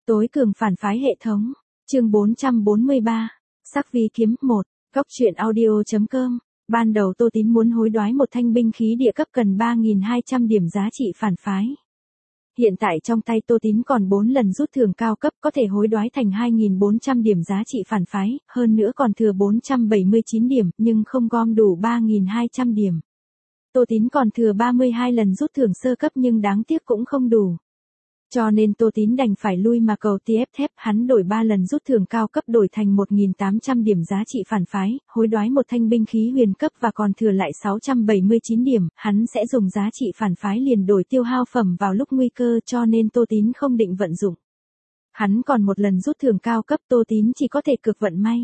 Tối cường phản phái hệ thống. Chương 443. Sắc vi kiếm 1. Góc truyện audio.com. Ban đầu Tô Tín muốn hối đoái một thanh binh khí địa cấp cần 3.200 điểm giá trị phản phái. Hiện tại trong tay Tô Tín còn 4 lần rút thưởng cao cấp có thể hối đoái thành 2.400 điểm giá trị phản phái, hơn nữa còn thừa 479 điểm nhưng không gom đủ 3.200 điểm. Tô Tín còn thừa 32 lần rút thưởng sơ cấp nhưng đáng tiếc cũng không đủ. Cho nên Tô Tín đành phải lui mà cầu TF thép, hắn đổi 3 lần rút thưởng cao cấp đổi thành 1.800 điểm giá trị phản phái, hối đoái một thanh binh khí huyền cấp và còn thừa lại 679 điểm, hắn sẽ dùng giá trị phản phái liền đổi tiêu hao phẩm vào lúc nguy cơ cho nên Tô Tín không định vận dụng. Hắn còn một lần rút thưởng cao cấp, Tô Tín chỉ có thể cực vận may.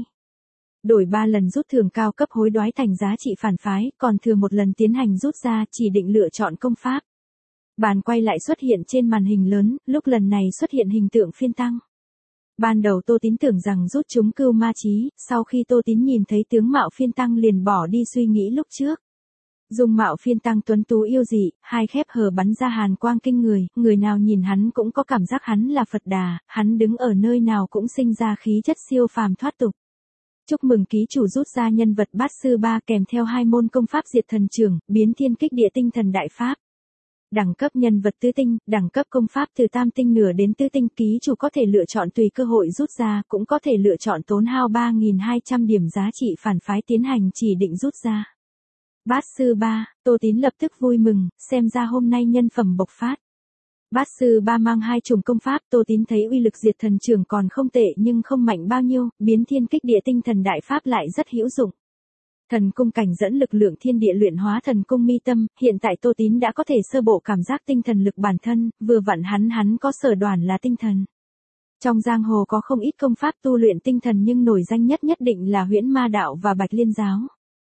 Đổi 3 lần rút thưởng cao cấp hối đoái thành giá trị phản phái, còn thừa một lần tiến hành rút ra, chỉ định lựa chọn công pháp. Bàn quay lại xuất hiện trên màn hình lớn, lúc lần này xuất hiện hình tượng phiên tăng. Ban đầu Tô Tín tưởng rằng rút chúng cưu ma chí, sau khi Tô Tín nhìn thấy tướng mạo phiên tăng liền bỏ đi suy nghĩ lúc trước. Dung mạo phiên tăng tuấn tú yêu dị, hai khép hờ bắn ra hàn quang kinh người, người nào nhìn hắn cũng có cảm giác hắn là Phật Đà, hắn đứng ở nơi nào cũng sinh ra khí chất siêu phàm thoát tục. Chúc mừng ký chủ rút ra nhân vật bát sư 3 kèm theo 2 môn công pháp diệt thần trưởng, biến thiên kích địa tinh thần đại pháp. Đẳng cấp nhân vật tứ tinh, đẳng cấp công pháp từ tam tinh nửa đến tứ tinh, ký chủ có thể lựa chọn tùy cơ hội rút ra, cũng có thể lựa chọn tốn hao 3.200 điểm giá trị phản phái tiến hành chỉ định rút ra. Bát sư 3, Tô Tín lập tức vui mừng, xem ra hôm nay nhân phẩm bộc phát. Bát sư 3 mang 2 chủng công pháp, Tô Tín thấy uy lực diệt thần trưởng còn không tệ nhưng không mạnh bao nhiêu, biến thiên kích địa tinh thần đại pháp lại rất hữu dụng. Thần cung cảnh dẫn lực lượng thiên địa luyện hóa thần cung mi tâm, hiện tại Tô Tín đã có thể sơ bộ cảm giác tinh thần lực bản thân, vừa vặn hắn có sở đoản là tinh thần. Trong giang hồ có không ít công pháp tu luyện tinh thần nhưng nổi danh nhất định là Huyễn Ma đạo và Bạch Liên giáo.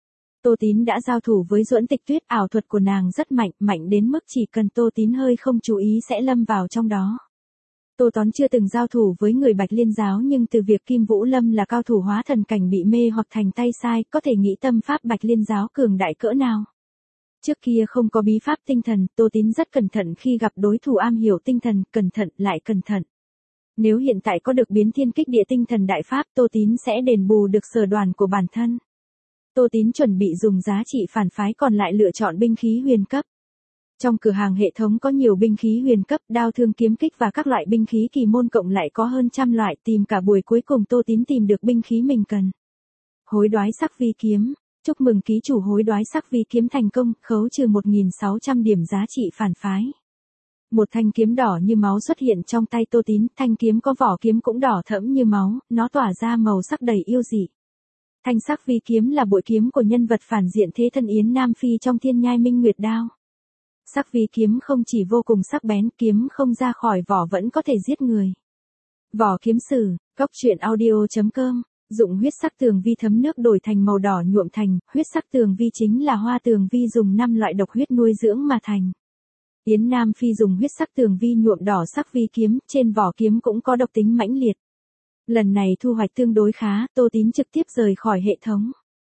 Tô Tín đã giao thủ với Duẫn Tịch Tuyết, ảo thuật của nàng rất mạnh đến mức chỉ cần Tô Tín hơi không chú ý sẽ lâm vào trong đó. Tô Tín chưa từng giao thủ với người Bạch Liên giáo nhưng từ việc Kim Vũ Lâm là cao thủ hóa thần cảnh bị mê hoặc thành tay sai, có thể nghĩ tâm pháp Bạch Liên giáo cường đại cỡ nào. Trước kia không có bí pháp tinh thần, Tô Tín rất cẩn thận khi gặp đối thủ am hiểu tinh thần, cẩn thận lại cẩn thận. Nếu hiện tại có được biến thiên kích địa tinh thần đại pháp, Tô Tín sẽ đền bù được sở đoản của bản thân. Tô Tín chuẩn bị dùng giá trị phản phái còn lại lựa chọn binh khí huyền cấp. Trong cửa hàng hệ thống có nhiều binh khí huyền cấp, đao thương kiếm kích và các loại binh khí kỳ môn cộng lại có hơn trăm loại, tìm cả buổi cuối cùng Tô Tín tìm được binh khí mình cần. Hối đoái sắc vi kiếm. Chúc mừng ký chủ hối đoái sắc vi kiếm thành công, khấu trừ 1.600 điểm giá trị phản phái. Một thanh kiếm đỏ như máu xuất hiện trong tay Tô Tín, thanh kiếm có vỏ kiếm cũng đỏ thẫm như máu, nó tỏa ra màu sắc đầy yêu dị. Thanh sắc vi kiếm là bội kiếm của nhân vật phản diện Thế Thân Yến Nam Phi trong Thiên Nhai Minh Nguyệt Đao. Sắc vi kiếm không chỉ vô cùng sắc bén, kiếm không ra khỏi vỏ vẫn có thể giết người. Vỏ kiếm sử, góc truyện audio.com, dụng huyết sắc tường vi thấm nước đổi thành màu đỏ nhuộm thành, huyết sắc tường vi chính là hoa tường vi dùng 5 loại độc huyết nuôi dưỡng mà thành. Yến Nam Phi dùng huyết sắc tường vi nhuộm đỏ sắc vi kiếm, trên vỏ kiếm cũng có độc tính mãnh liệt. Lần này thu hoạch tương đối khá, Tô Tín trực tiếp rời khỏi hệ thống.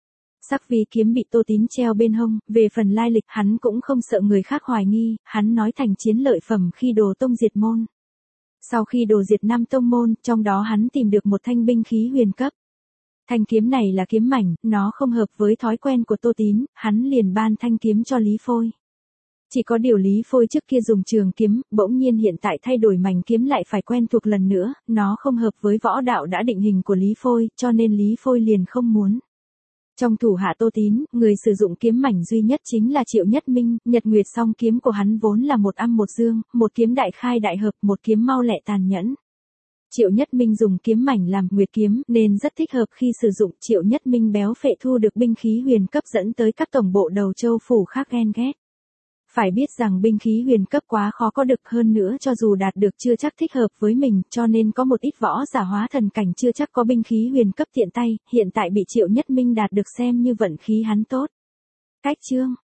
Sắc vi kiếm bị Tô Tín treo bên hông, về phần lai lịch hắn cũng không sợ người khác hoài nghi, hắn nói thành chiến lợi phẩm khi Đồ Tông diệt môn. Sau khi đồ diệt 5 tông môn, trong đó hắn tìm được một thanh binh khí huyền cấp. Thanh kiếm này là kiếm mảnh, nó không hợp với thói quen của Tô Tín, hắn liền ban thanh kiếm cho Lý Phôi. Chỉ có điều Lý Phôi trước kia dùng trường kiếm, bỗng nhiên hiện tại thay đổi mảnh kiếm lại phải quen thuộc lần nữa, nó không hợp với võ đạo đã định hình của Lý Phôi, cho nên Lý Phôi liền không muốn. Trong thủ hạ Tô Tín, người sử dụng kiếm mảnh duy nhất chính là Triệu Nhất Minh, Nhật Nguyệt song kiếm của hắn vốn là một âm một dương, một kiếm đại khai đại hợp, một kiếm mau lẹ tàn nhẫn. Triệu Nhất Minh dùng kiếm mảnh làm nguyệt kiếm nên rất thích hợp khi sử dụng. Triệu Nhất Minh béo phệ thu được binh khí huyền cấp dẫn tới các tổng bộ đầu châu phủ khác ghen ghét. Phải biết rằng binh khí huyền cấp quá khó có được, hơn nữa cho dù đạt được chưa chắc thích hợp với mình, cho nên có một ít võ giả hóa thần cảnh chưa chắc có binh khí huyền cấp tiện tay, hiện tại bị Triệu Nhất Minh đạt được xem như vận khí hắn tốt. Cách chương,